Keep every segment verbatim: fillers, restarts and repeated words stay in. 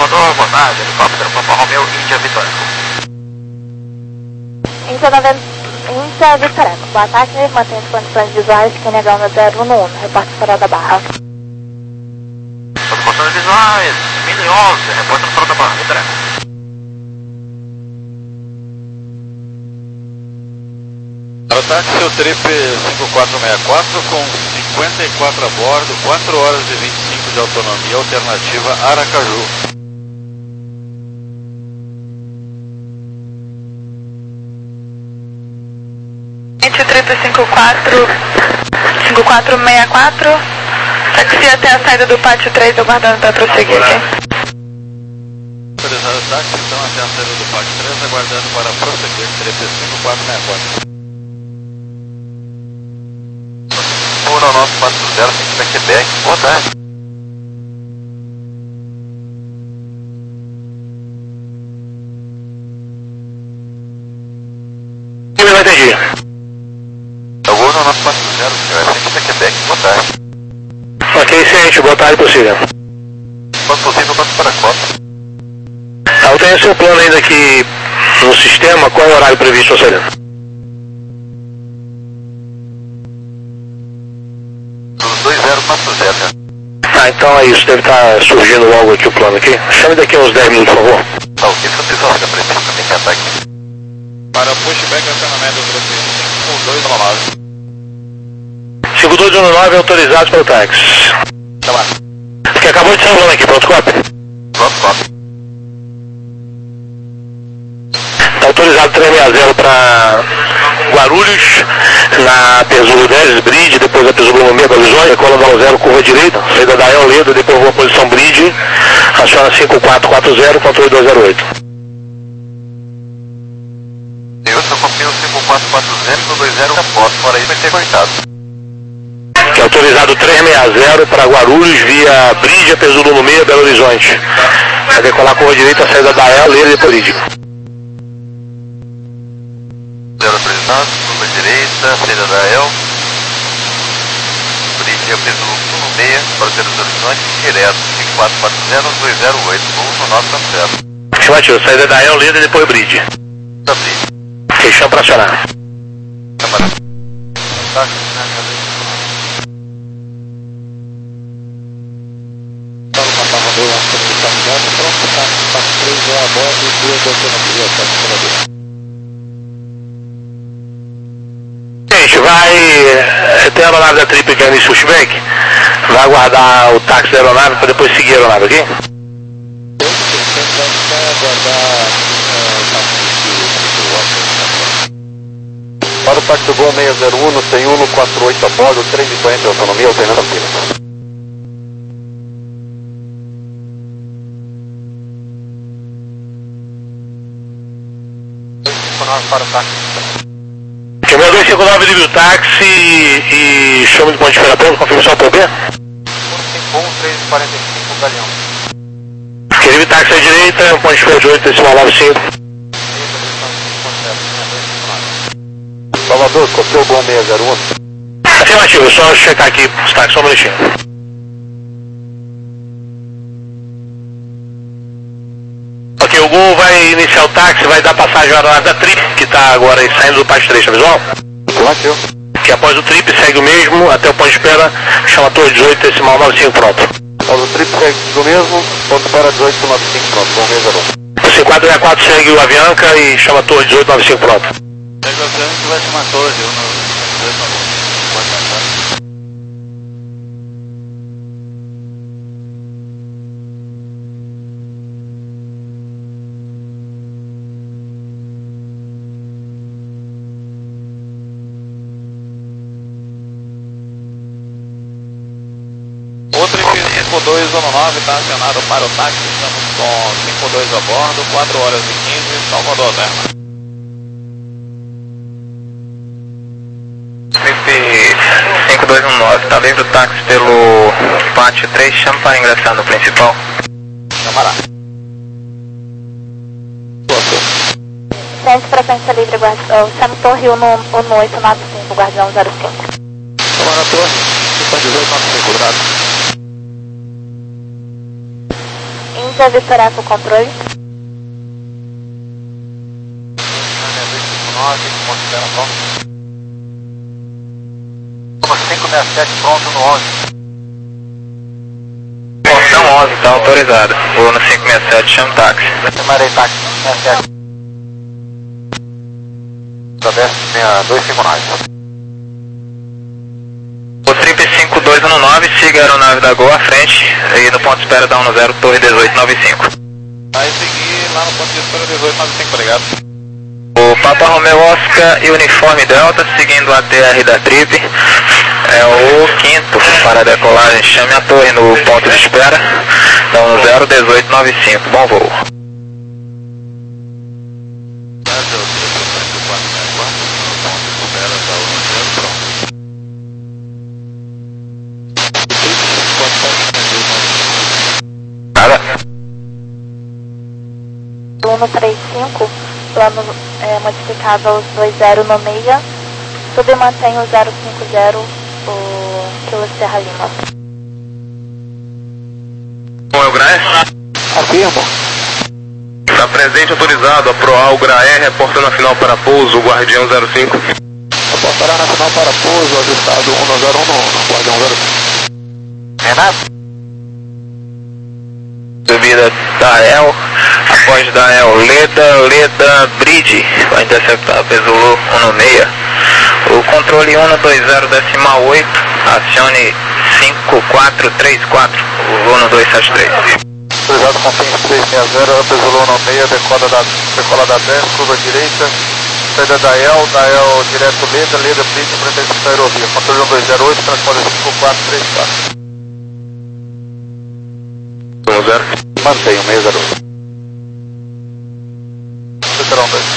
Salvador, boa tarde, helicóptero Papa Romeo, Índia Vitória. Índia noventa, Índia Vitória, boa tarde, mantém as condições visuais, que negando zero um um, repórter Farol da Barra. Sobre condições visuais, Mini onze, repórter Farol da Barra, Vitória. Aerotáxi, o trip cinco quatro seis quatro com cinquenta e quatro a bordo, quatro horas e vinte e cinco de autonomia, alternativa Aracaju. Trip cinco quatro cinco quatro seis quatro, táxi até a saída do pátio três, aguardando para prosseguir aqui. Autorizado o táxi, então até a saída do pátio três, aguardando para prosseguir, trip cinco quatro seis quatro. Ouro nosso quatro zero, aqui da Quebec, boa tarde. Eu não entendi. Ouro nosso quatro zero, aqui da Quebec, boa tarde. Ok, ciente, boa tarde, possível. Quando possível, quanto para a Copa? Ah, eu tenho seu plano ainda aqui no sistema, qual é o horário previsto a saída? dois zero quatro zero. Ah, então é isso, deve estar surgindo logo aqui o plano aqui. Chame daqui a uns dez minutos, por favor. Tá ok, se pessoal fica preciso também que ataque. Para pushback, acionamento do trip cinco dois um nove. cinco dois um nove autorizados pelo táxi. Tá lá. Que acabou de sair o plano aqui, pronto, copy? Pronto, pronto. Está autorizado três seis zero para Guarulhos, na Pesulo dez, Bridge, depois a Pesulo no meio, Belo Horizonte, cola da zero, curva direita, saída da El Ledo, depois vou a posição Bridge, aciona cinco quatro quatro zero, controle dois zero oito. Eu só confio cinco quatro quatro zero no dois zero, após, fora isso vai ter cortado. Que é autorizado três seis zero para Guarulhos, via Bridge, a Pesulo no meio, Belo Horizonte. Vai decolar curva direita, saída da El Ledo, depois Bridge. Zero autorizado, curva direita, saída da El. Bridge, eu fiz o um no meio, para Belo Horizonte, direto, cinco quatro quatro zero, dois zero oito, um no nove zero. Estimativo, saída da El Ledo, depois Bridge. Tá Bridge. Fechão para acionar. Camarada. Tá, Gente, vai ter a aeronave da Trip que é nesse pushback, vai aguardar o táxi da aeronave para depois seguir a aeronave, ok? Para o táxi Gol seis zero um, tem um no quatro oito a bordo, três e quarenta de autonomia, alternando acima. Para o táxi. Câmera dois cinco nove, ligue o táxi e chama de ponto de espera pronto, confirma só o P B. um cinco um, três quarenta e cinco, Galeão. Querido táxi à direita, ponto de espera de oito, decimal nove cinco. Salvador, copiou o Gol seis zero um. Afirmativo, só checar aqui os táxis, só um minutinho. Ok, o Gol vai iniciar o táxi, vai dar passagem à aeronave da Trip, que está agora saindo do pátio três, tá visual? Afirmativo. Que após o Trip segue o mesmo, até o ponto de espera, chama a torre dezoito, decimal nove cinco, pronto. Após o trip segue o mesmo, ponto de espera dezoito nove cinco, pronto, Gol seis zero um. O cinco quatro seis quatro segue o Avianca e chama a torre dezoito nove cinco, pronto. Segue o avião que vai chamar torre, eu não... Pode passar. cinco dois um nove está acionado para o táxi, estamos com cinco dois a bordo, quatro horas e quinze, Salvador Terra. cinco dois um nove, está livre o táxi pelo pátio três, chama para ingressar no principal. Camarada. Frente, frequência livre, guarda, chama torre um no oito nove cinco, guardião zero cinco. Camarada torre, dezoito nove cinco, grado. Agência Vitor Eco, controle. cinco seis sete pronto no onze. Porção onze, tá autorizado. Vou no cinco seis sete, chama o táxi. Chamarei táxi cinco seis sete. dois cinco nove. O trip cinco dois um nove, siga a aeronave da Gol à frente e no ponto de espera da um zero, torre dezoito noventa e cinco. Vai seguir lá no ponto de espera dezoito noventa e cinco, obrigado. O Papa Romeo Oscar e Uniforme Delta, seguindo a T R da trip, é o quinto para a decolagem. Chame a torre no ponto de espera da um zero, dezoito noventa e cinco. Bom voo. Nada. um três cinco, plano é, modificado aos dois zero no meia, sub mantém o zero cinco zero, o Kilo Serra Lima. Bom, é o Graer? Afirmo. Está presente, autorizado, a Proal Graer, reportando a final para pouso, Guardião zero cinco. Reportará na final para pouso, avistado um zero um no Guardião zero cinco. Renato? Subida da El, após da El, Leda, Leda, Bridge, vai interceptar Pesulu um seis. O controle um dois zero decimal oito, acione cinco quatro três quatro, o voo no dois sete três. Autorizado com três seis zero, Pesulu um seis, decola da, decola da dez, curva direita, saída da El, da El direto Leda, Leda, Bridge, frente à aerovia. Controle um dois zero oito, transponder cinco quatro três quatro. um zero. Mantenho, seis zero oito. Veterão dois.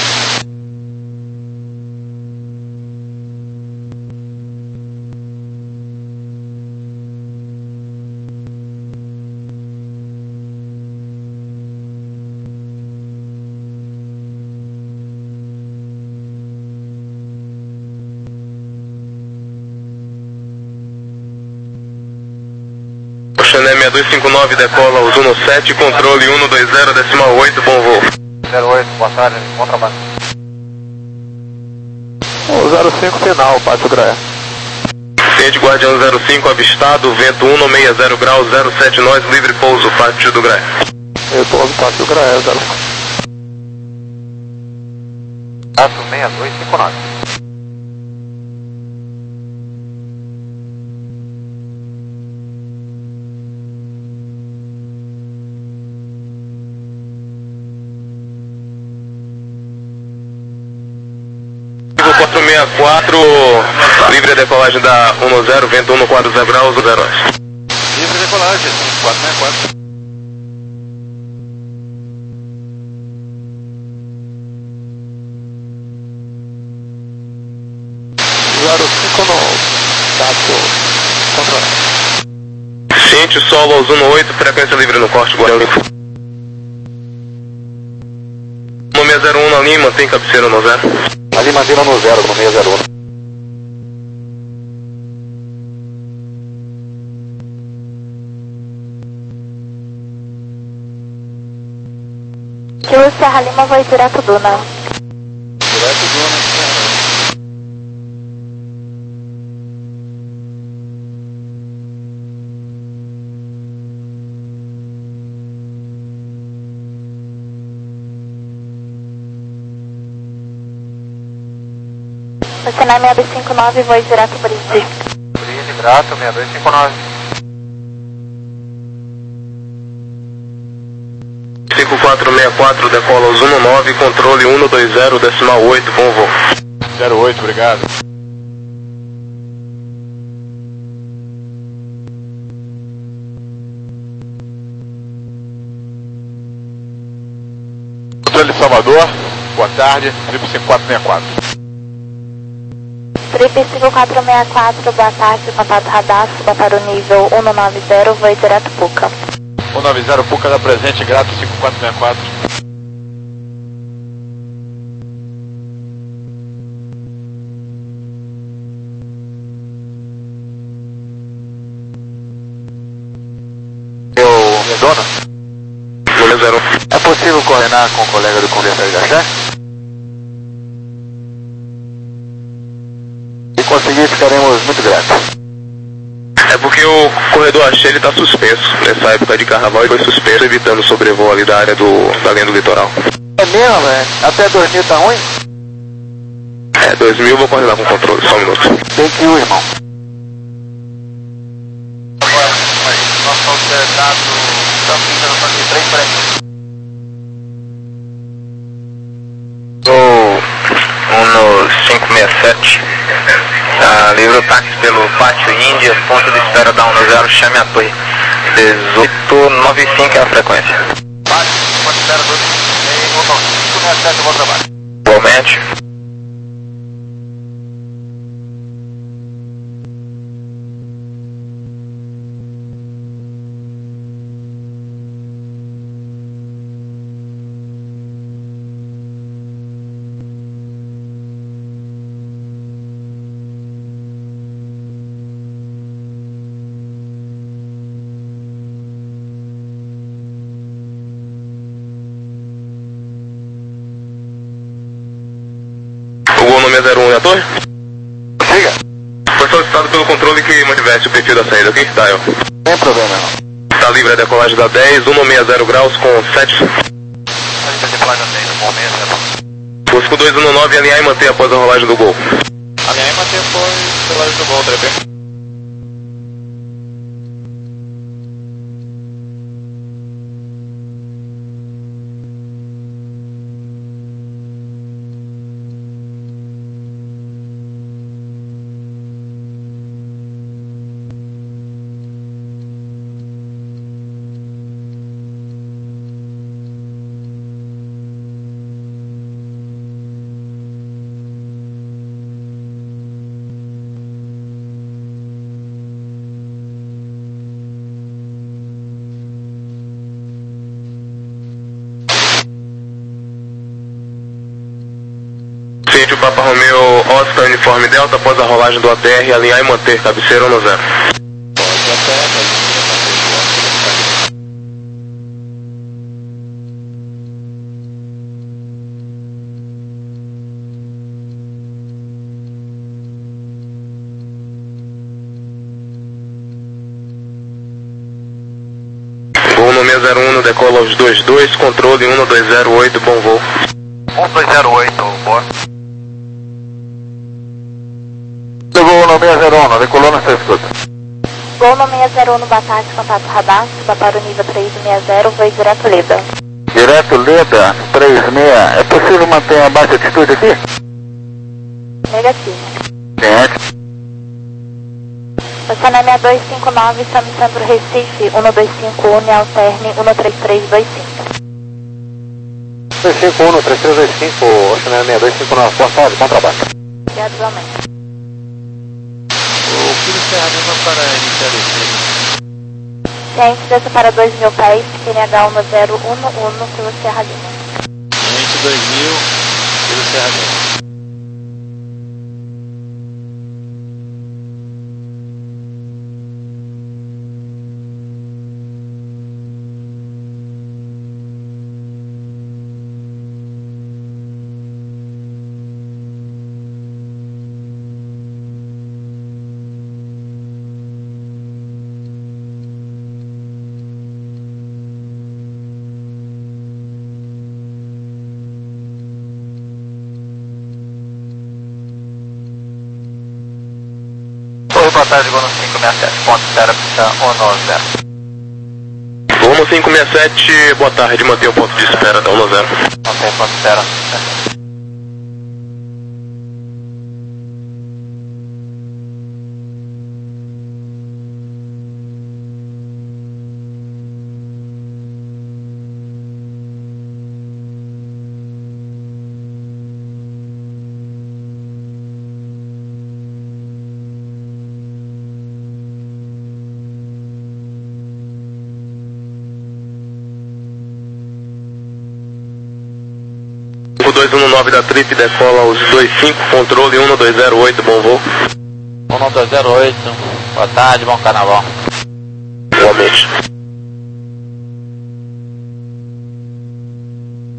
Chané seis dois cinco nove, decola os um sete, controle um dois zero decimal oito, bom voo. zero oito, boa tarde, contrabando. O zero cinco final, Pátio Graer. Ciente Guardião zero cinco, avistado, vento um seis zero graus, zero sete nós, livre pouso, Pátio do Graer. Eu pouso, Pátio Graer, zero cinco. Passo seis dois cinco nove. quatro seis quatro, livre a decolagem da um zero, vento um quatro zero graus, zero. Livre decolagem, quatro seis quatro. zero cinco no Pátio, controle. Ciente solo aos um oito, frequência livre no corte, Guardião. um seis zero um na linha, mantém cabeceira no zero. Ali mantendo no zero, no seis zero um. Kilo Serra Lima, vai direto Duna. Direto Duna. Oceanar seis dois cinco nove, vai direto Bridge. Bridge, grato, seis dois cinco nove. cinco quatro seis quatro, decola os um nove, controle um dois zero decimal oito, bom voo. zero oito, obrigado. Controle de Salvador, boa tarde, trip cinco quatro seis quatro. Trip cinco quatro seis quatro, boa tarde, contato radar, suba para o nível um nove zero, vai direto Puca. um nove zero, Puca da presente, grato, cinco quatro seis quatro. coordenar com o colega do comissário da chefe? Se conseguir, ficaremos muito gratos. É porque o corredor Axé ele está suspenso. Nessa época de carnaval ele foi suspenso, evitando o sobrevoo ali da área do, da linha do litoral. É mesmo, velho? Até dois mil tá ruim? É, dois mil eu vou coordenar com o controle, só um minuto. Tem que ir, irmão. Agora, nós somos dados Campinas, no aqui três para um no cinco seis sete. Ah, livre o táxi pelo Pátio Índia, ponto de espera da um no zero, chame a torre. dezoito noventa e cinco é a frequência. Pátio, ponto de espera dois cinco seis sete, bom trabalho. Igualmente. O gol no zero um é a torre? Siga. Foi solicitado pelo controle que mantivesse o perfil da saída, ok? Tá, eu. Sem problema, não. Está livre a decolagem da dez, um sessenta graus com sete. A gente vai decolar seis, bom mesmo, Fusco dois um nove, alinhar e manter após a rolagem do gol. alinhar e manter após a rolagem do gol, trepê. Ciente o Papa Romeo Oscar Uniforme Delta após a rolagem do A T R, alinhar e manter, cabeceira um no zero. Gol no seis zero um, no decola aos dois dois, controle um dois zero oito, bom voo. um dois zero oito, bora. Gol no seis zero um, decolou na sua escuta. Gol no seis zero um, boa tarde, contato radar, suba para o nível três seis zero, voo direto Leda. Direto Leda, três seis. É possível manter a baixa altitude aqui? Negativo. Ciente. Você na seis dois cinco nove, estamos no centro Recife, um dois cinco um, alterne um três três dois cinco. dois cinco um, três três dois cinco, Oceana seis dois cinco nove, Porto Alegre, bom trabalho. Obrigado, igualmente. O Kilo Serra para iniciar esse. Ciente, desça para dois mil pés, Q N H um zero um um, Kilo Serra Lima. Ciente dois mil, Kilo Serra Lima. Boa tarde, gol no cinco seis sete, ponto zero, pista um nove zero. Gol no cinco seis sete, boa tarde, manter o ponto de espera da um zero. Ok, ponto zero. dois um nove da Trip, decola aos dois cinco, controle um dois zero oito, bom voo. um dois zero oito, boa tarde, bom carnaval. Igualmente.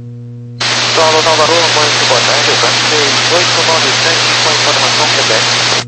oito nove sete com informação Quebec.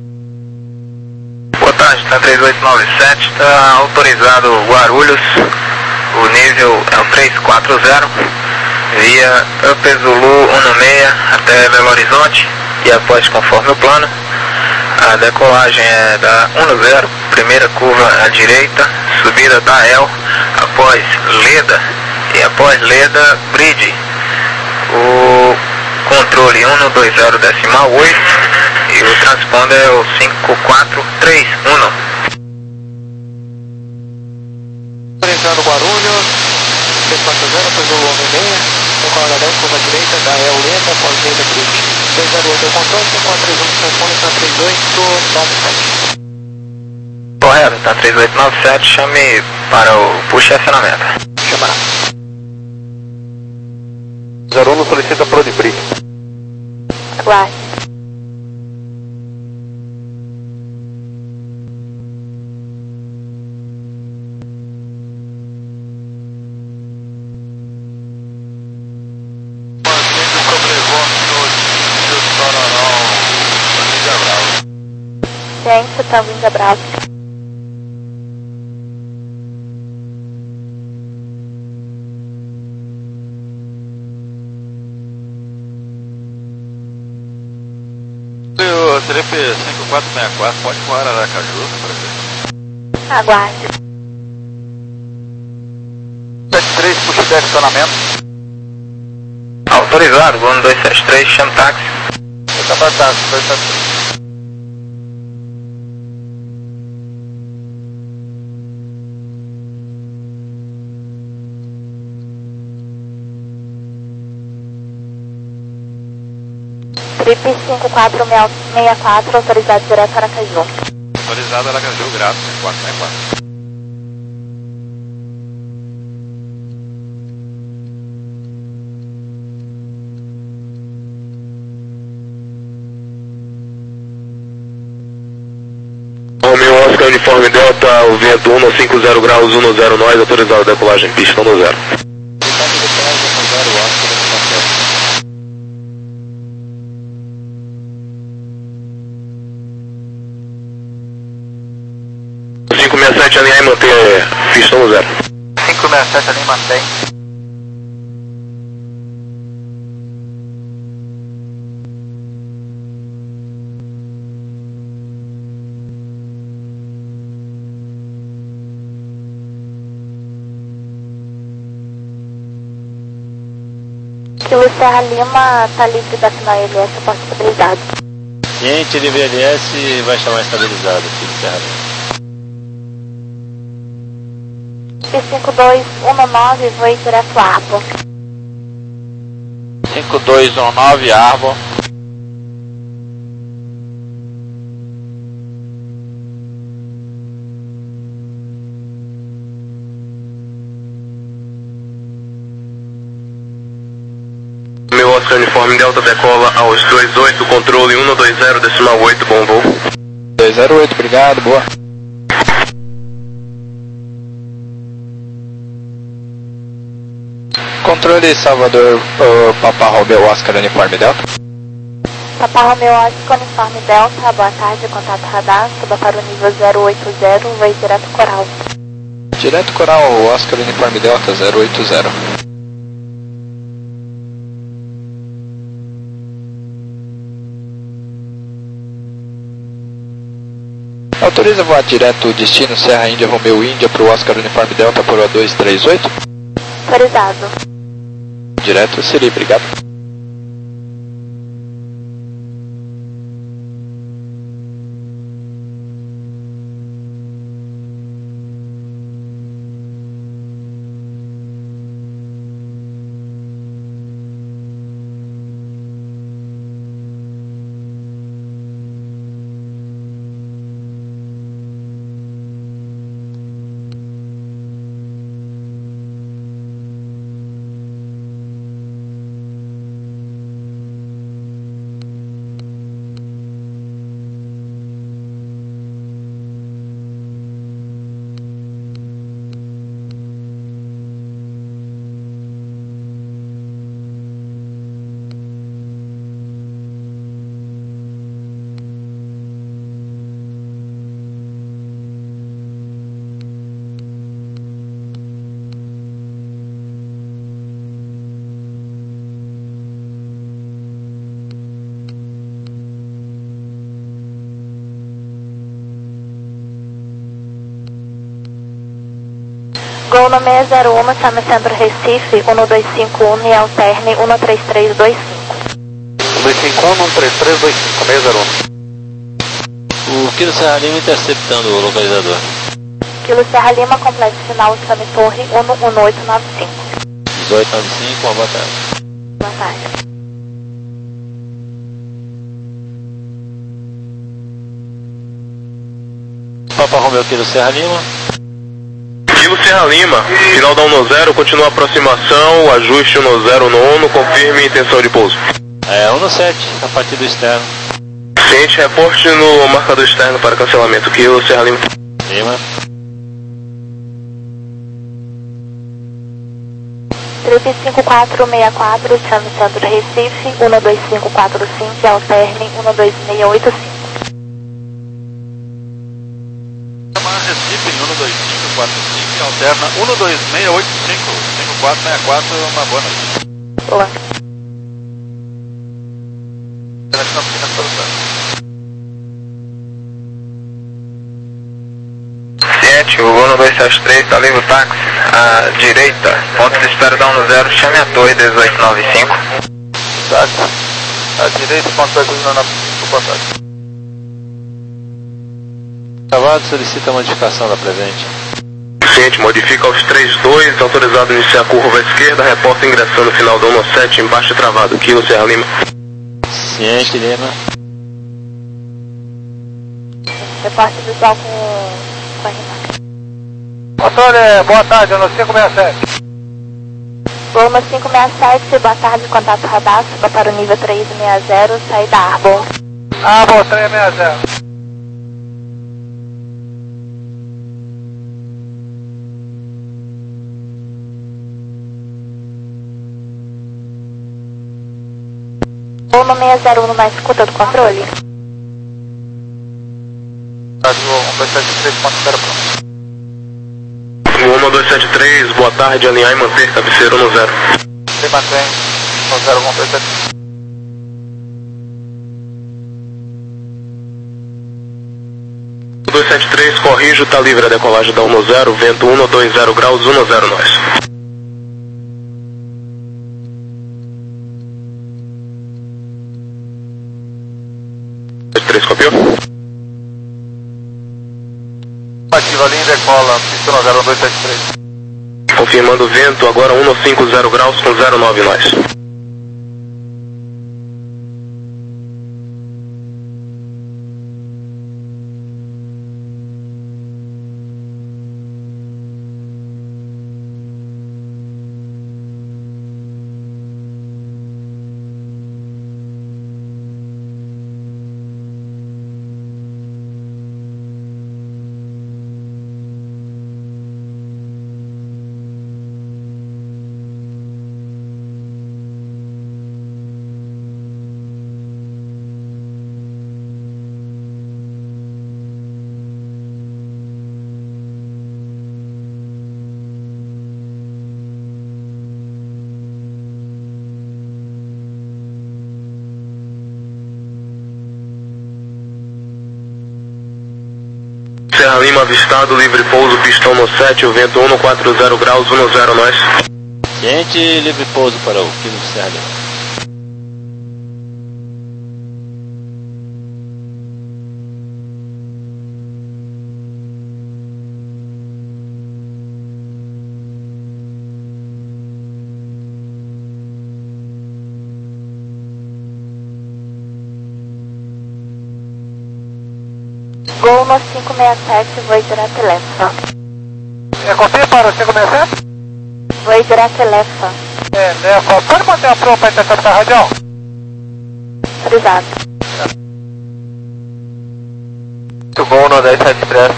Boa tarde, tá três oito nove sete, está autorizado Guarulhos, o nível é o três quatro zero, via Up Zulu um seis até Belo Horizonte e após conforme o plano. A decolagem é da um zero, primeira curva à direita, subida da El, após Leda e após Leda Bridge. O controle um dois zero decimal oito e o transponder é o cinco quatro três um. Autorizando Guarulhos, três quatro zero, Up Zulu um seis, decolada dez, curva à direita, da El Leda, após Leda Bridge. dois zero oito é o controle, cinco quatro três um, telefone está três oito nove sete. Correto, tá três oito nove sete, chame para o push e acionamento. Chamará. zero um solicita Prodibri. Aguarde. Mantendo o sobrevoto do Sororó, Vinda Bravo. Gente, tá vindo abraço. O T R P cinco quatro seis quatro pode voar Aracaju, prefeito? Aguarde. sete três, puxa de acionamento. Autorizado, um dois sete três, chame táxi. Está para táxi, dois sete três. Trip cinco quatro seis quatro, autorizado direto para Aracaju. Autorizado Aracaju, grato, cinco quatro seis quatro. Romeo Oscar, uniforme Delta, o vento um cinco zero graus, um zero nós, autorizado a decolagem, pista um zero. cinco seis sete alinhar e manter pista um zero. cinco seis sete ali mantém. Kilo Serra Lima tá livre da final L S, porta estabilizado. Cliente livre L S vai chamar estabilizado aqui do Serra Lima. P cinco dois um nove, vou ir direto Arbor. cinco dois um nove, Arbor. Meu Oscar, uniforme Delta, decola aos dois oito, controle um dois zero decimal oito, bom voo. dois zero oito, obrigado, boa. Controle Salvador, uh, Papa Romeo Oscar, uniforme Delta. Papa Romeo Oscar, uniforme Delta, boa tarde, contato radar, suba para o nível zero oito zero, vou ir direto Coral. Direto Coral, Oscar, uniforme Delta, zero oito zero. Autoriza voar direto destino Serra Índia Romeo Índia para o Oscar uniforme Delta por A dois três oito. Autorizado. Direto Siri, obrigado. Gol no seis zero um, chame Centro Recife, um dois cinco um e alterne um três três dois cinco. um dois cinco um, um três três dois cinco, seis zero um. O Kilo Serra Lima interceptando o localizador. Kilo Serra Lima, complexo final, chame Torre um um oito nove cinco. dezoito nove cinco, uma boa tarde. Boa tarde. Papa Romeu Kilo Serra Lima. Kilo Serra Lima, final da um zero, continua a aproximação, ajuste um zero nono, confirme intenção de pouso. É, um sete, a partir do externo. Ciente, reporte no marcador externo para cancelamento. Kilo Serra Lima. Lima. Trip cinco quatro seis quatro, chame Centro Recife, um dois cinco quatro cinco e alterne um dois seis oito cinco. Recife em um dois cinco quatro cinco e alterna um dois seis oito cinco, cinco quatro seis quatro, uma boa noite. Boa. Ciente, o Gol no dois sete três, está livre o táxi, à direita, ponto de espera da um zero, chame a torre dezoito nove cinco. Táxi, à direita, ponto de espera da boa tarde. Cavado solicita a modificação da presente. Ciente, modifica aos três dois, autorizado a iniciar a curva à esquerda, reporta ingressando no final da um sete, embaixo travado. Kilo Serra Lima. Ciente, Lima. Reporte visual com, com a Renata. Motor, boa tarde, no cinco seis sete. Gol no cinco seis sete, boa tarde, contato radar, suba para o nível três seis zero, saída Arbor. Arbor três seis zero. Gol no seis zero um, na escuta do controle. Rádio um dois sete três ponto zero pronto. um dois sete três, boa tarde, alinhar e manter, cabeceira um zero. Se mantém, um zero um dois sete. um dois sete três, corrijo, tá livre a decolagem da um zero, vento um dois zero graus, um zero nós. três, copiou? Ativa a linha, decola, pista no zero um dois sete três. Confirmando o vento, agora um cinquenta graus com zero nove nós. Serra Lima avistado, livre pouso, pistão no sete, o vento um quatro zero graus, um zero nós. Ciente, livre pouso para o Kilo Serra Lima. Gol no cinco seis sete, voe direto Lefa. É, confia para o cinco seis sete? Voe direto Lefa. É, Lefa. Pode manter a proa para interceptar a radial? Frisado. Gol no dez sete três.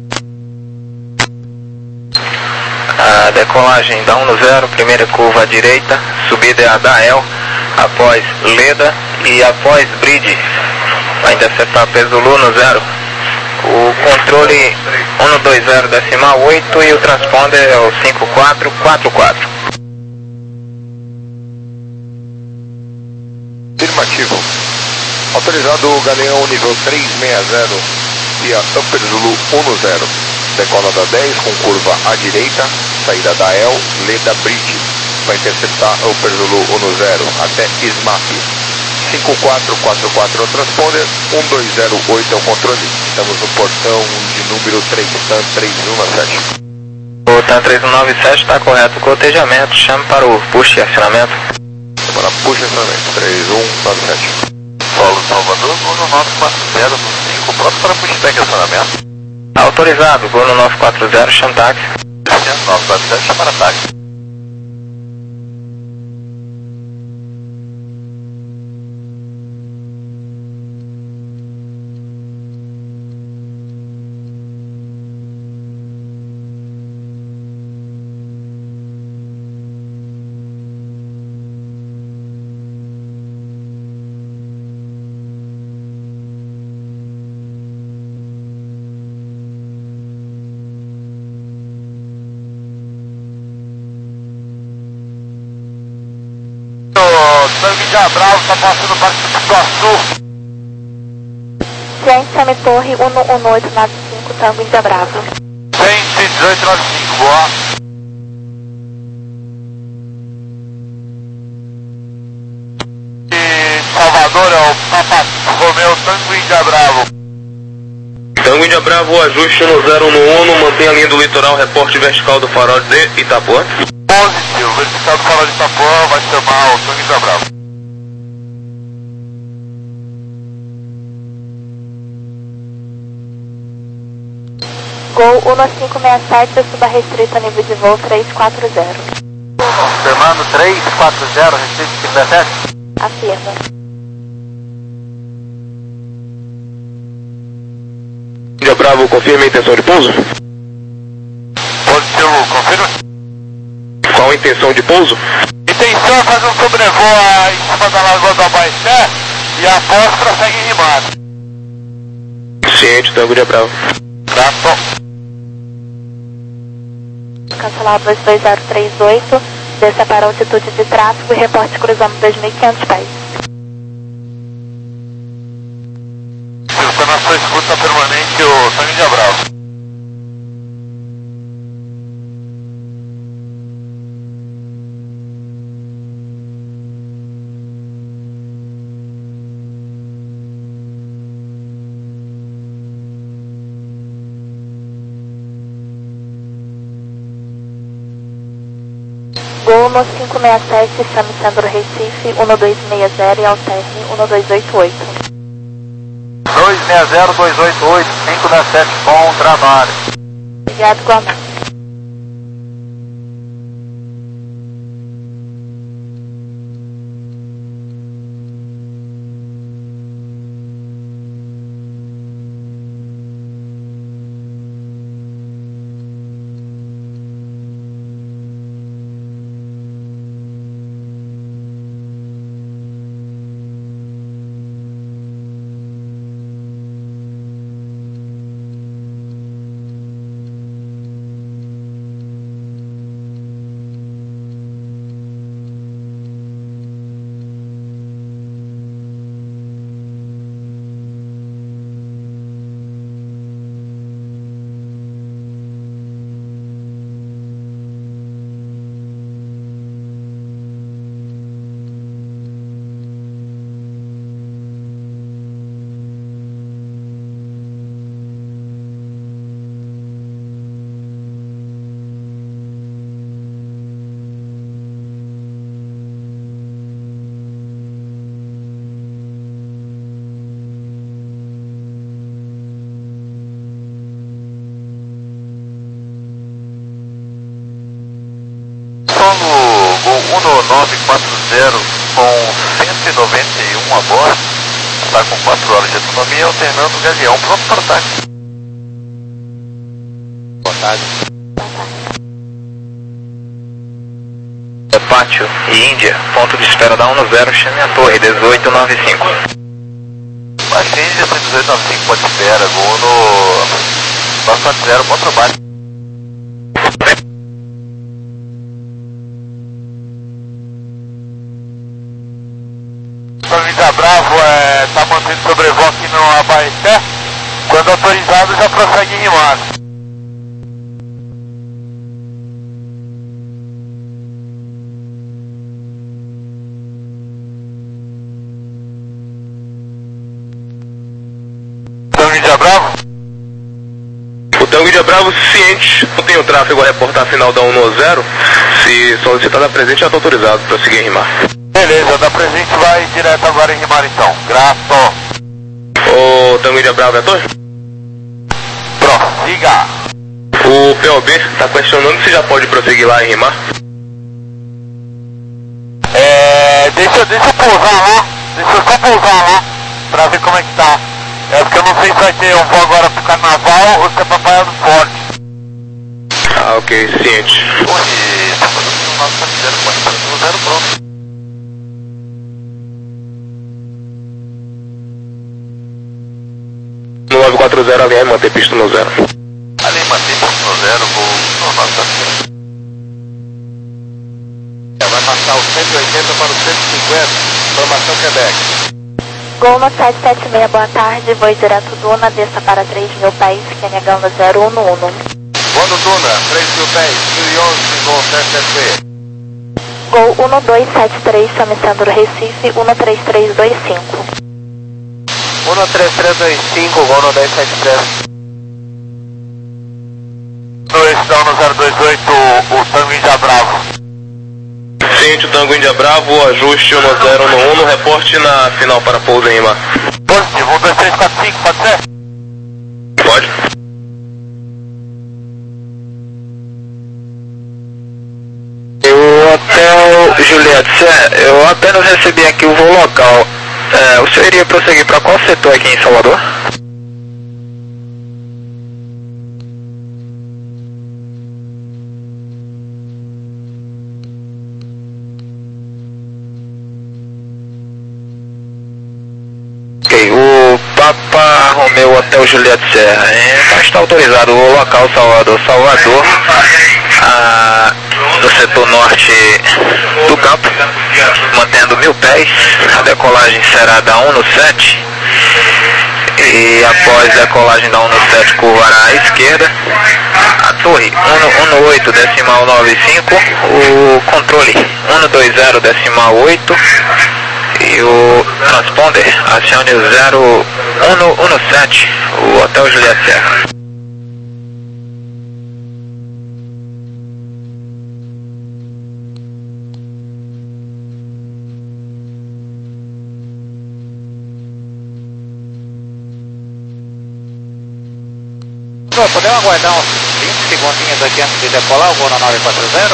A decolagem da um zero, primeira curva à direita, subida é a Dael, após Leda e após Bridge. Vai interceptar peso Lu no zero. O controle um dois zero decimal oito e o transponder é o cinco quatro quatro quatro. Afirmativo. Autorizado o Galeão nível três seis zero via Upper Zulu um zero. decola da dez com curva à direita, saída da El, Leda Bridge, vai interceptar o Perzulu um zero até Ismap. cinco quatro quatro quatro é o transponder, um dois zero oito é o controle. Estamos no portão de número três, TAM três um nove sete. O TAM três um nove sete está correto o cotejamento, chame para o push e acionamento. Para push e acionamento, três um nove sete. Paulo Salvador, Gol nove quatro zero no cinco, pronto para pushback e acionamento. Autorizado, Gol nove quatro zero, chame táxi. nove quatro zero, chamar a táxi. Sangue de Bravo está passando para o Iguaçu. Ciência Torre um um oito nove cinco, Tango Índia Bravo. cento e dezoito nove cinco, boa. E Salvador é o Papa Romeu, Tango Índia Bravo. Tango Índia Bravo, ajuste no zero no Uno, mantenha a linha do litoral, reporte vertical do farol de Itapuã. Positivo, vertical do farol de Itapuã, vai chamar o Tango Índia Bravo. Gol um cinco seis sete, suba restrito a nível de voo três quatro zero. Confirmando três quatro zero, restrito cinco sete. Afirma. Índia Bravo, confirma a intenção de pouso? Positivo, confirma. Qual a intenção de pouso? Intenção é fazer um sobrevoo em cima da Lagoa do Abaeté e após prossegue em Rimado. Ciente, Tango Índia Bravo. Trato. Cancelar dois dois zero três oito, desça para altitude de tráfego e reporte cruzando dois mil e quinhentos pés. Está na sua escuta permanente o Tango Índia Bravo. Gol no cinco seis sete, chame Centro Recife, um dois seis zero e alterne um dois oito oito. dois seis zero dois oito oito, cinco sete, bom trabalho. Obrigado, Guamá. um nove quatro zero com cento e noventa e um a bordo, está com quatro horas de autonomia, alternando o Gavião, pronto para o táxi. Boa tarde. É Pátio e Índia, ponto de espera da um zero, chame a torre dezoito nove cinco. Mas Índia, dezoito nove cinco, pode espera, gol no nove quatro zero, bom trabalho. Índia Bravo está é, mantendo sobrevoo aqui no Abaeté. Quando autorizado já prossegue em Rimado. ciente, não tenho tráfego a reportar final da um no zero. Se solicitada presente, já está autorizado para seguir em rimar. Beleza, da presente vai direto agora em rimar então. Graças. Ô, Tango Índia Bravo, é Torre? Prossiga. O P O B está questionando se já pode prosseguir lá em rimar. É, deixa, deixa eu pousar lá, deixa eu só pousar lá, pra ver como é que tá. É porque eu não sei se vai ter, eu vou agora pro Carnaval ou se é pra Baía do Forte. Ah, ok, ciente. Hoje, tá fazendo o nosso parceiro, pode fazer o zero pronto. No nove quatro zero, alinhar e manter pista no zero. Ali, manter pista no zero, vou no nosso parceiro. Vai passar o cento e oitenta para o cento e cinquenta, informação Quebec. Gol no sete sete seis, boa tarde, voo direto Duna, desça para três mil pés, Kenyagan zero um um. Voando Duna, três mil pés, mil e onze, Gol sete sete seis. Gol um dois sete três, São Vicente do Recife, um três três dois cinco. um três três dois cinco, Gol no dez sete três. dois, down no zero dois oito, o Tango Índia Bravo. Ciente, o Tango Índia Bravo, ajuste um zero no um, reporte na final para pouso em Rimar. Positivo, um dois três quatro cinco, pode ser? Pode. O Hotel Juliette, eu apenas recebi aqui o voo local. É, o senhor iria prosseguir para qual setor aqui em Salvador? Ok, o Papa Romeu Hotel Juliette Serra, é, está autorizado o local Salvador, Salvador, a, no setor norte do campo, mantendo mil pés, a decolagem será da um no sete, e após a decolagem da um no sete curvará à esquerda, a torre um no oito, decimal nove cinco, o controle um dois zero, decimal oito, e o transponder acione o zero um no sete, o Hotel Juliette Serra. Podemos aguardar uns vinte segundinhos aqui antes de decolar o voo na nove quatro zero?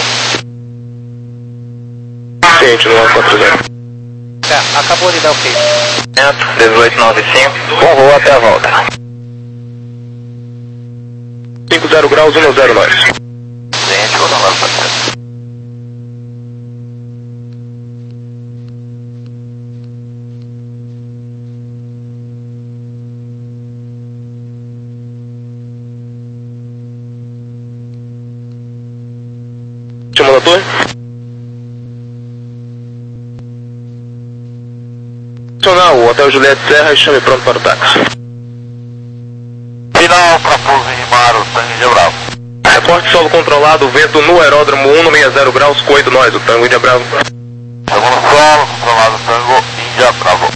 Ciente, no nove quatro zero. É, acabou de dar o ok. dezoito nove cinco, bom voo até a volta. cinco zero graus, um zero nós. Gente, vou dar uma passada. Chamando a torre. Acionar o Hotel Juliette Serra e chame pronto para o táxi. Final para pouso em Rimar, o Tango Índia Bravo. Reporte solo controlado, vento no aeródromo um sessenta graus, coito nós, o Tango Índia Bravo. Estamos no solo, controlado Tango Índia Bravo.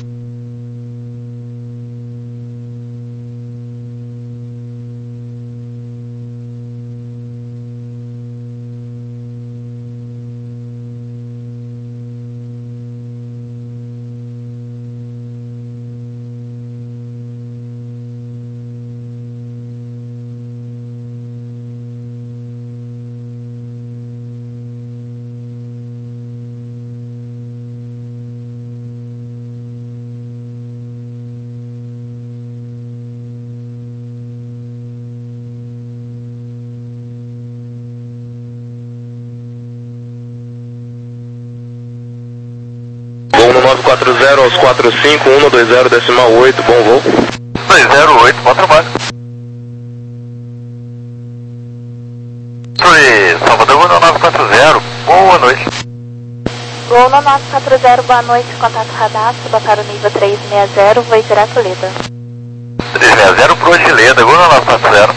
Voo no nove quatro zero aos quatro cinco, um dois zero, decimal oito, bom voo. dois zero oito, bom trabalho. Oi, Salvador no nove quatro zero, boa noite. Gol no nove quatro zero, boa noite, contato radar, suba para o nível três seis zero, voo direto Leda. três seis zero pro Gileda, gol no nove quatro zero.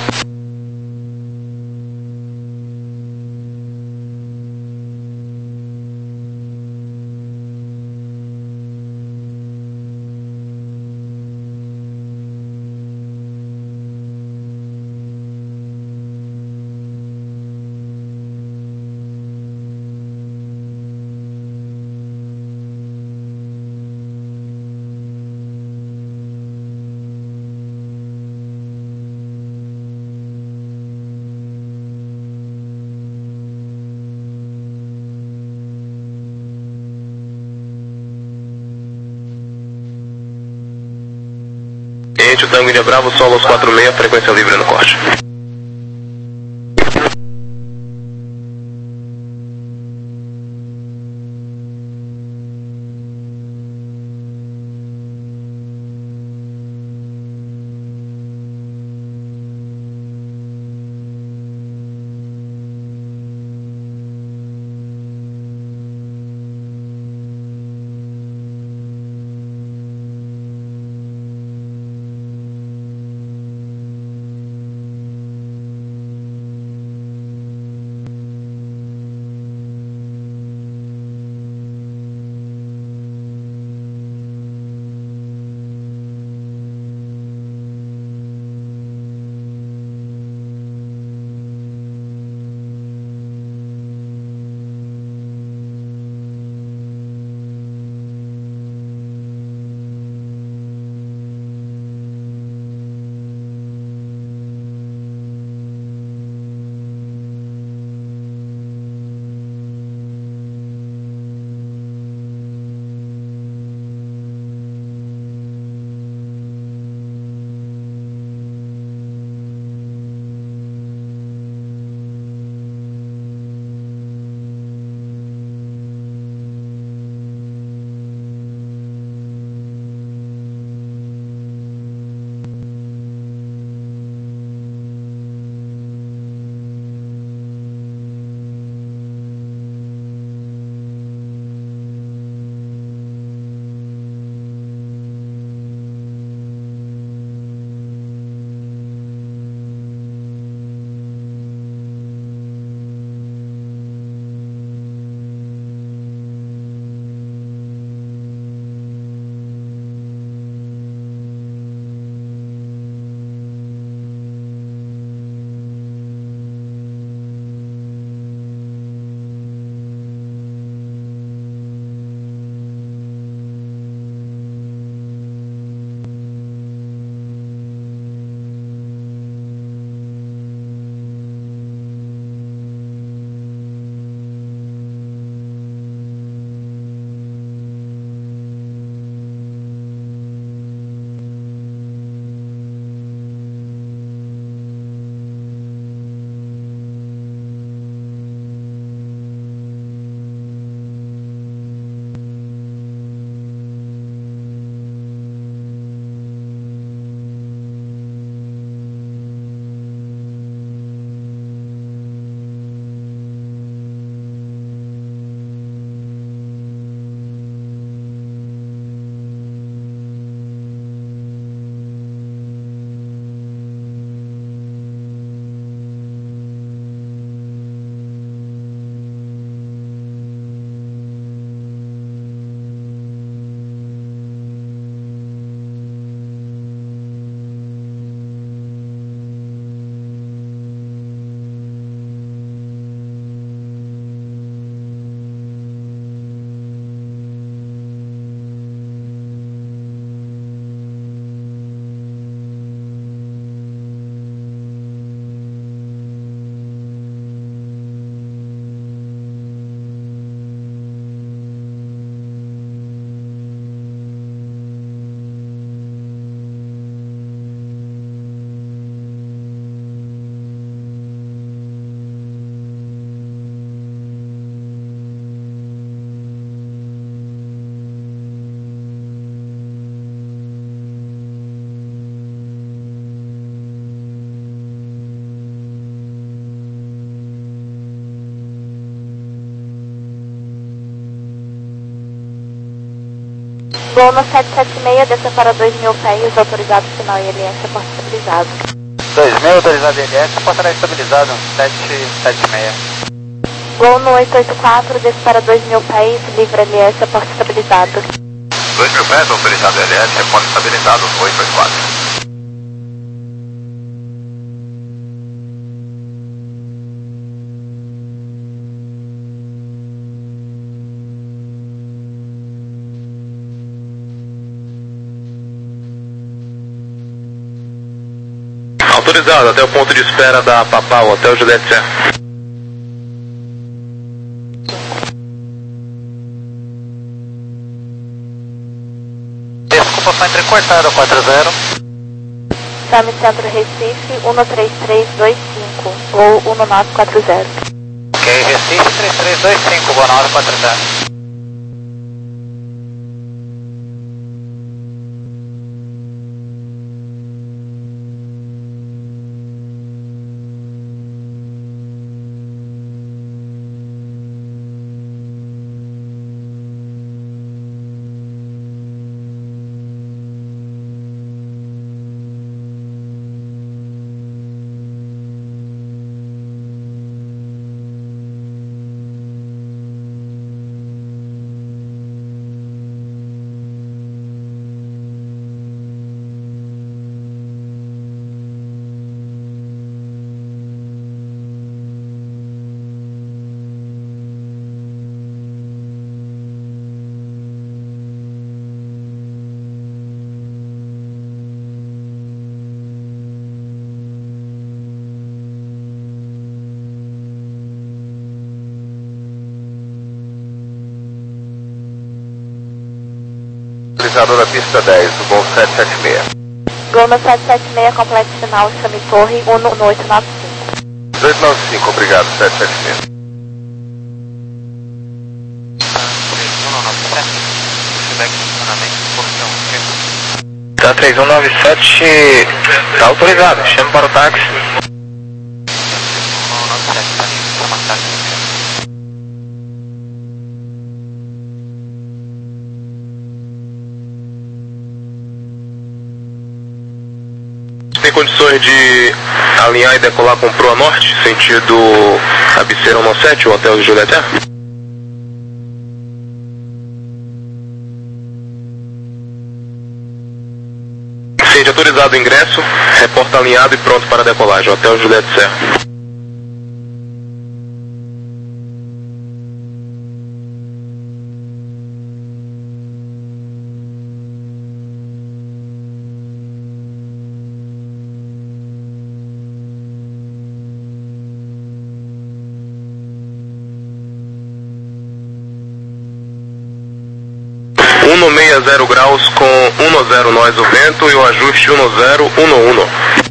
Oriente, o Tango Índia Bravo, solo aos quatro seis, frequência livre no corte. Voo no sete sete seis, desça para dois mil pés, autorizado sinal I L S, porta estabilizado. dois mil, autorizado I L S, porta estabilizado, sete sete seis. Voo no oito oito quatro, desça para dois mil pés, livre L S, porta estabilizado. dois mil pés, autorizado L S, porta estabilizado, oito oito quatro. Autorizado, até o ponto de espera da Papal, Hotel Juliette Serra. Desculpa, foi entrecortada, quatro zero. chame Centro Recife um três três dois cinco ou um nove quatro zero. Ok, Recife três três dois cinco, boa nove quatro zero. Da pista dez, do Gol sete sete seis. Gol no sete sete seis, complexo final, chame torre um oito nove cinco. oito nove cinco, obrigado, sete sete seis. Tá três um nove sete, tá autorizado, chame para o táxi. Tem condições de alinhar e decolar com Proa Norte, sentido Cabeceira um sete, o Hotel de Juliette? Sente autorizado o ingresso, reporta alinhado e pronto para decolagem, Hotel Juliette Serra. sessenta graus com dez nós o vento e o ajuste dez, onze.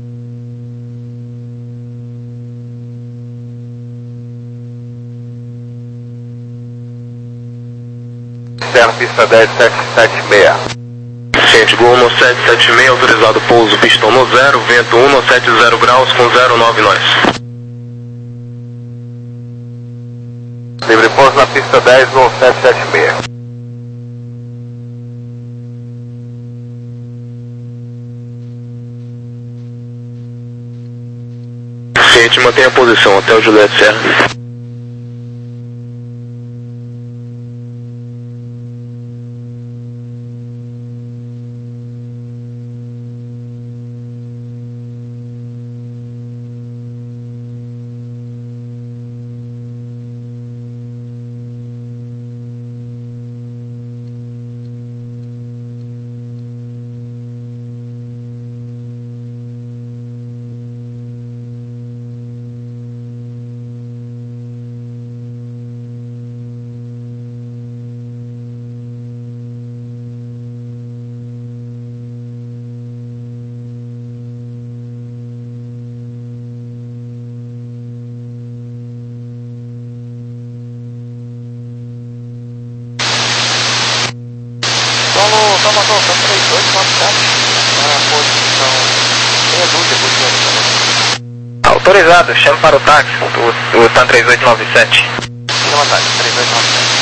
Externo pista dez sete sete seis. Gente, Gol no sete sete seis, autorizado pouso pistão no zero, vento cento e setenta graus com zero nove nós. Livre pouso na pista dez no sete sete seis. Gente, mantenha a posição, Hotel Juliette Serra. Salvador, três dois quatro sete, na posição meia dúzia, posição. Autorizado, chame para o táxi, o, o TAM três oito nove sete. Chama táxi, três oito nove sete.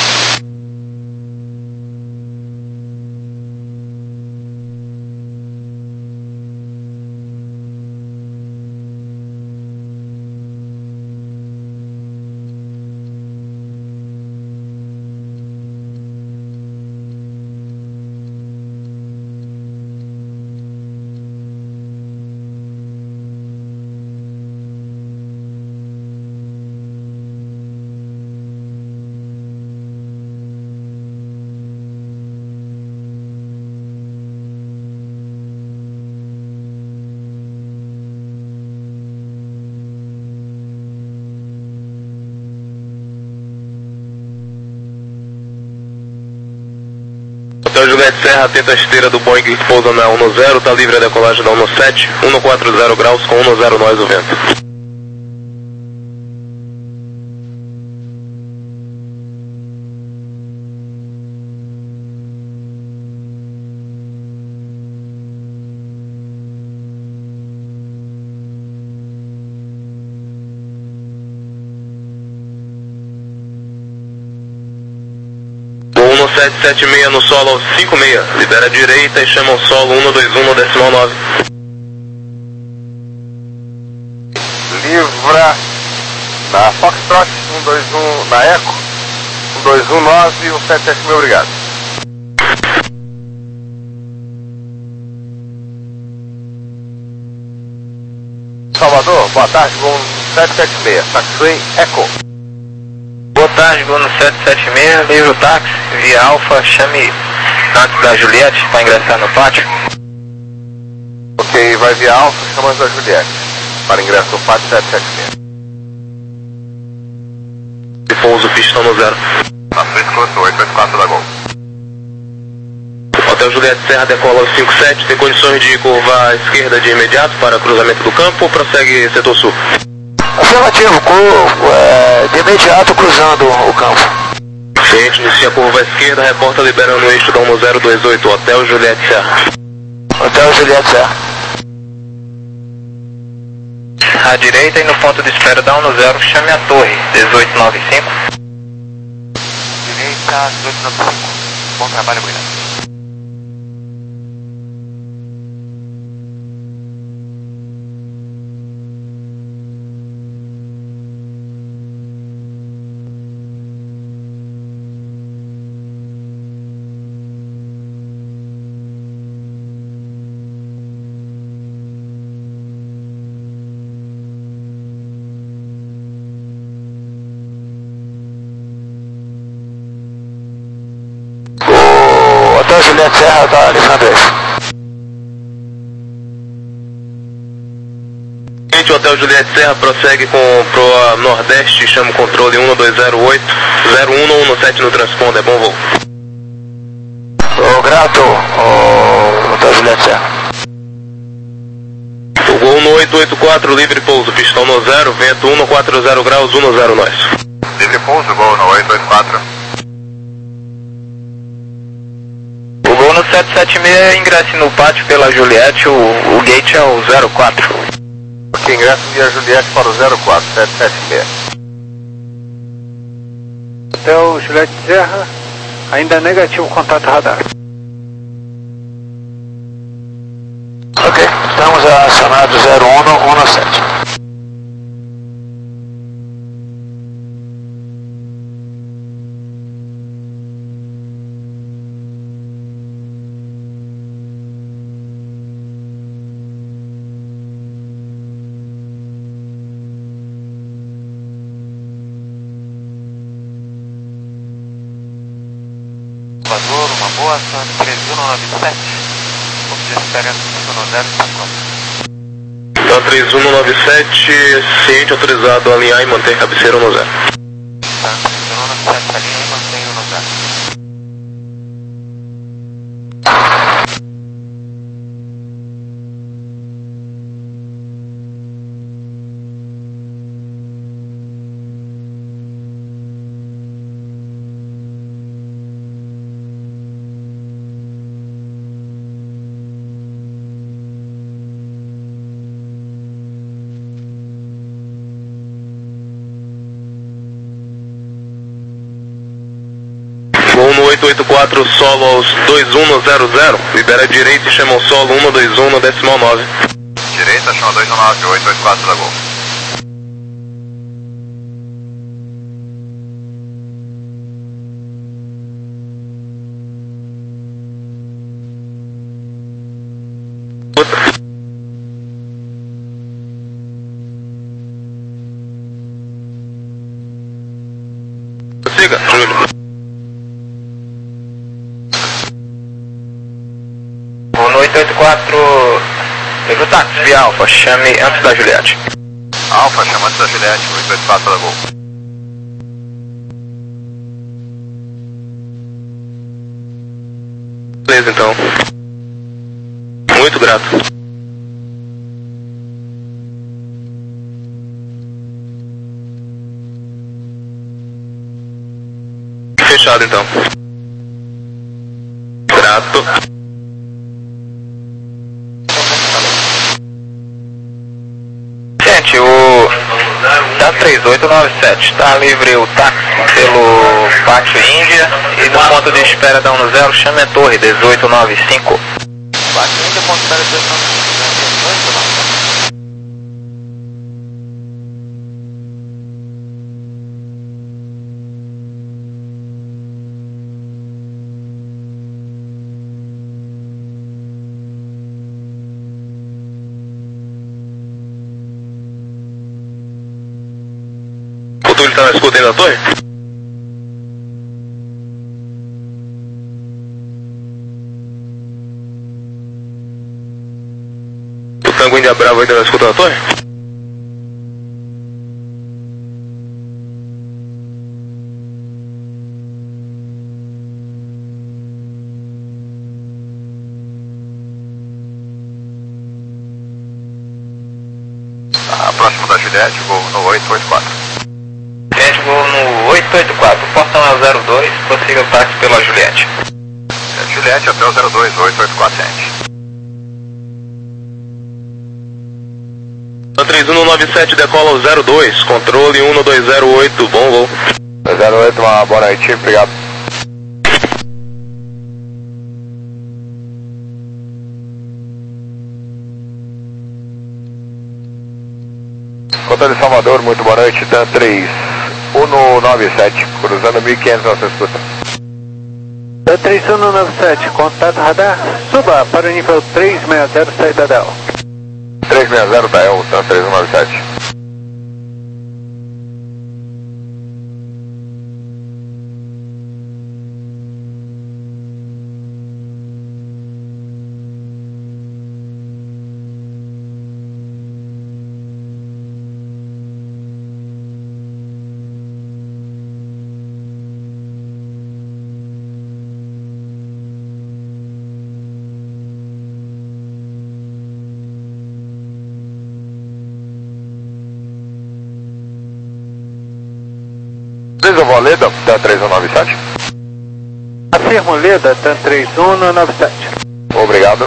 Hotel Juliette Serra, atenta a esteira do Boeing que pousa na um zero, está livre a decolagem da um sete, cento e quarenta graus com um zero nós o vento. sete sete seis no solo cinco seis, libera a direita e chama o solo um dois um no decimal nove. Livra na Foxtrot um dois um, na Eco um dois um nove, um sete sete seis, obrigado. Salvador, boa tarde, voo sete sete seis, taxiway Eco. Boa tarde, voo no sete sete seis, livre o táxi, via Alfa, chame antes da Juliette para ingressar no pátio. Ok, vai via Alfa, chama antes da Juliette para ingresso no pátio sete sete seis. E pouso pistão no zero. Na frente, oito oito quatro da Gol. Hotel Juliette Serra decola cinco sete, tem condições de curvar à esquerda de imediato para cruzamento do campo ou prossegue setor sul? Afirmativo, curva, é, de imediato cruzando o campo. Ciente, inicia a curva à esquerda, reporta liberando o eixo da um zero dois oito, Hotel Juliette Serra. Hotel Juliette Serra. À direita e no ponto de espera da um zero, chame a torre, dezoito noventa e cinco. Direita, dezoito noventa e cinco. Bom trabalho, obrigado. Hotel Juliette Serra está livrando esse. O Hotel Juliette Serra prossegue com pro Nordeste, chama o controle um dois zero oito, zero um no sete no transponder, bom voo. Ô, grato, ô, Hotel Juliette Serra. O gol no oito oito quatro, livre pouso, pistão no zero, vento um quatro zero graus, um zero nós. Livre pouso, gol no oito oito quatro. O gol no sete sete seis, ingresse no pátio pela Juliette, o, o gate é o zero quatro. Ok, ingresso via Juliette para o zero quatro, sete sete seis. Hotel Juliette Serra, ainda negativo contato radar. Ok, estamos acionados zero um no um sete. Salvador, uma boa ação de três um nove sete. Ponto de espera no zero está pronto. Então três um nove sete, ciente autorizado a alinhar e manter cabeceira no zero. Tá, três um nove sete, alinha e mantém no zero. Gol no oito oito quatro, solo aos dois um no zero zero, libera a direita e chama o solo um dois um no decimal nove. Direita, chama dois um nove, oito oito quatro da Gol. Siga, Júlio. No oito oito quatro, livre o táxi, via Alfa, chame antes da Juliette. Alfa, chama antes da Juliette, oito oito quatro da Gol. grato. Fechado então. Grato. Gente, o da três oito nove sete está livre o táxi pelo Pátio Índia e no ponto de espera da um zero chame a torre dezoito nove cinco. Pátio Índia, ponto de espera dezoito nove cinco. O Túlio está na escuta aí na torre? O Tango Índia Bravo ainda na escuta na torre? Ah, próximo da Juliette, vou no oito oito quatro. Gente, vou no oito oito quatro, portão é zero dois, prossiga o táxi pela Juliette. É, Juliette até o zero dois, oito oito quatro, gente. três um nove sete decola o zero dois, controle um dois zero oito, bom voo. zero oito, uma boa noite, obrigado. Conta de Salvador, muito boa noite, TAM três um nove sete, cruzando mil e quinhentos na sua escuta. TAM três um nove sete, contato radar, suba para o nível três seis zero, saída da E L. três seis zero da E L, TAM três um nove sete. Desolvo Leda, TAM três um nove sete. Afirmo Leda, TAM três um nove sete. Obrigado.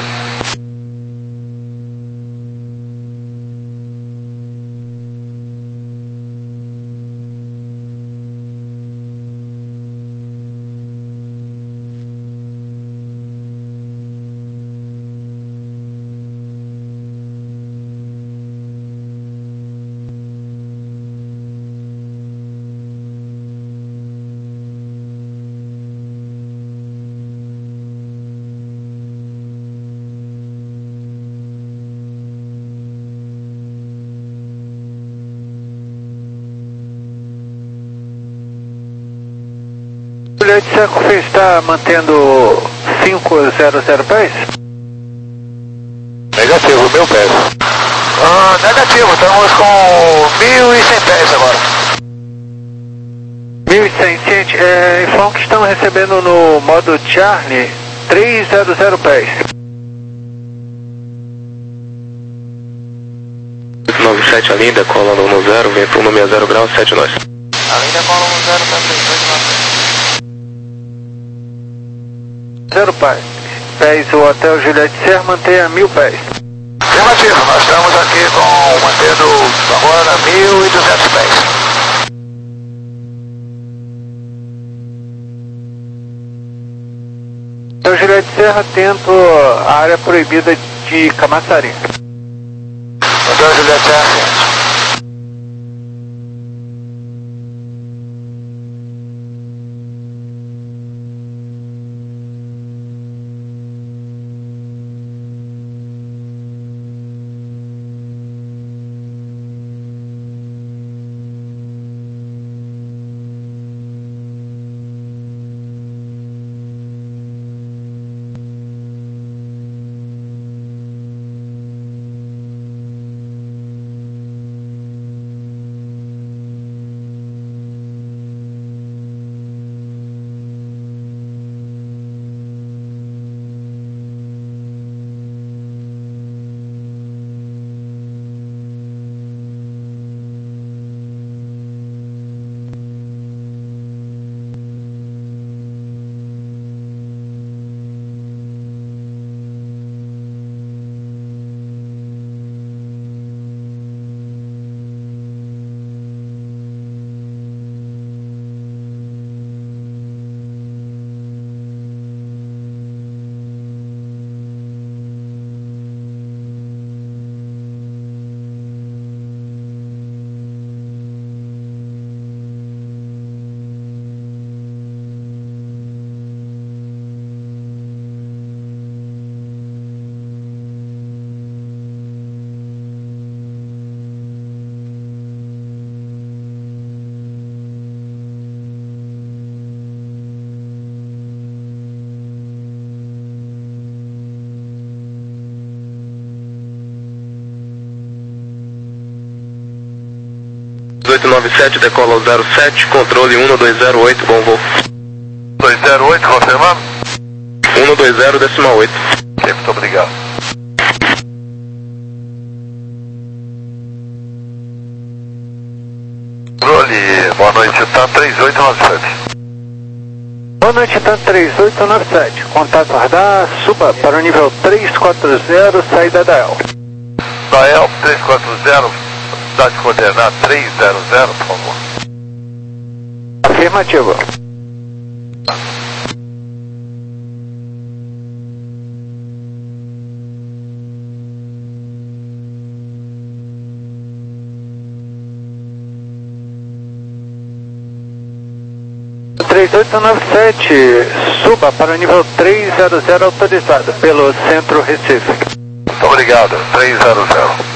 Juliette Seco está mantendo cinco zero zero pés? Negativo, mil pés. Ah, negativo, estamos com mil e cem pés agora. mil e cem, gente, é, informam que estão recebendo no modo Charlie trezentos pés. nove sete Alinda, cola no zero, vem para sessenta zero graus, sete nós. Alinda, cola no zero, TAM três oito nove sete. Zero pés. Pés, o Hotel Juliette Serra mantém a mil pés. Afirmativo, nós estamos aqui com, mantendo agora mil e duzentos pés. Hotel Juliette Serra atento à área proibida de Camaçari. Hotel Juliette Serra. oito nove sete, decola ao zero sete, controle um dois zero oito, bom voo. dois zero oito, confirmando? um dois zero, decimal oito. Ok, muito obrigado. Controle, boa noite, tá três oito nove sete. Boa noite, TAM três oito nove sete. Contato radar, suba para o nível trezentos e quarenta, saída da E L. Da E L trezentos e quarenta, cidade coordenada trezentos e, por favor. Afirmativo. três oito nove sete, suba para o nível trezentos autorizado pelo Centro Recife. Muito obrigado, trezentos.